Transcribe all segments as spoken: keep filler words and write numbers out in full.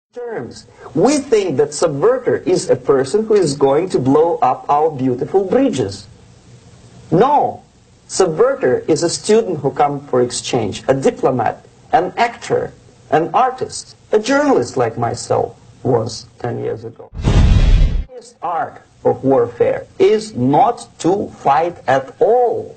terms. We think that subverter is a person who is going to blow up our beautiful bridges. No. Subverter is a student who comes for exchange, a diplomat, an actor, an artist, a journalist like myself was ten years ago. The highest art of warfare is not to fight at all,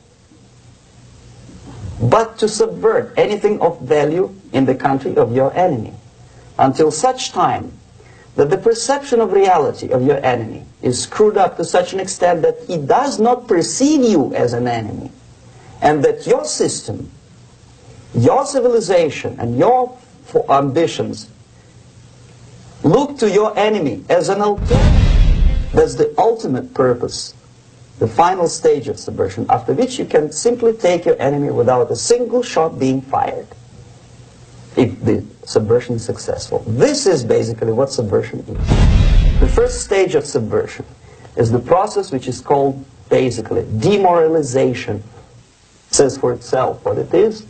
but to subvert anything of value in the country of your enemy, until such time that the perception of reality of your enemy is screwed up to such an extent that he does not perceive you as an enemy, and that your system, your civilization, and your ambitions look to your enemy as an alternative. That's the ultimate purpose, the final stage of subversion, after which you can simply take your enemy without a single shot being fired, if the subversion is successful. This is basically what subversion is. The first stage of subversion is the process which is called basically demoralization. It says for itself what it is.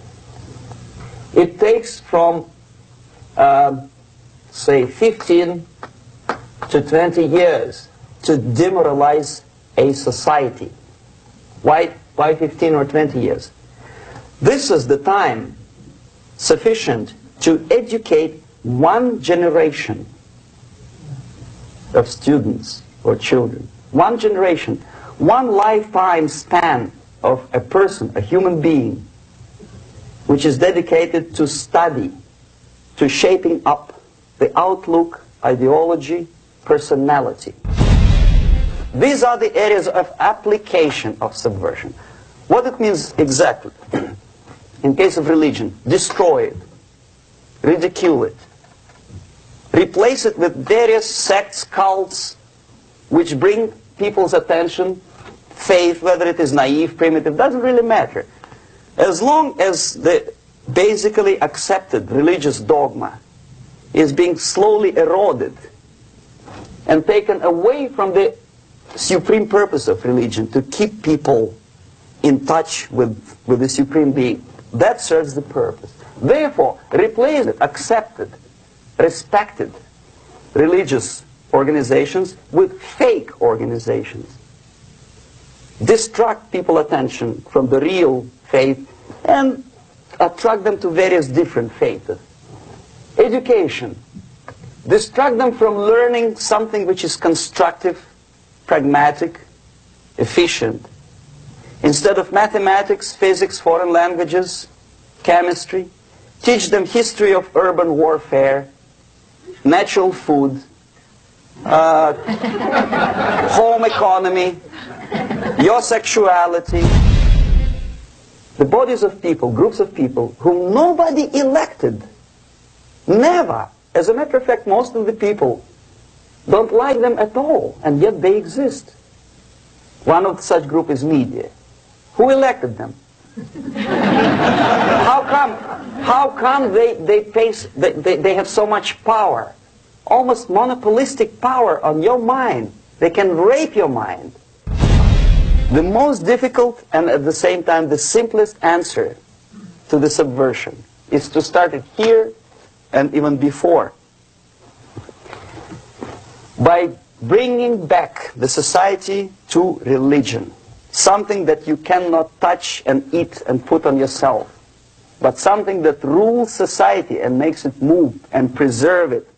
It takes from, uh, say, fifteen to twenty years to demoralize a society. Why, why fifteen or twenty years? This is the time sufficient to educate one generation of students or children. One generation, one lifetime span of a person, a human being, which is dedicated to study, to shaping up the outlook, ideology, personality. These are the areas of application of subversion. What it means exactly? In case of religion, destroy it, ridicule it, replace it with various sects, cults, which bring people's attention, faith, whether it is naive, primitive, doesn't really matter. As long as the basically accepted religious dogma is being slowly eroded and taken away from the supreme purpose of religion, to keep people in touch with, with the supreme being, that serves the purpose. Therefore, replace it, accepted, respected religious organizations with fake organizations. Distract people's attention from the real faith and attract them to various different faiths. Education. Distract them from learning something which is constructive, pragmatic, efficient. Instead of mathematics, physics, foreign languages, chemistry, teach them history of urban warfare, natural food, uh, home economy, your sexuality. The bodies of people, groups of people whom nobody elected, never. As a matter of fact, most of the people don't like them at all, and yet they exist. One of such group is media. Who elected them? How come, how come they, they, face, they, they, they have so much power? Almost monopolistic power on your mind. They can rape your mind. The most difficult and at the same time the simplest answer to the subversion is to start it here and even before, by bringing back the society to religion. Something that you cannot touch and eat and put on yourself, but something that rules society and makes it move and preserve it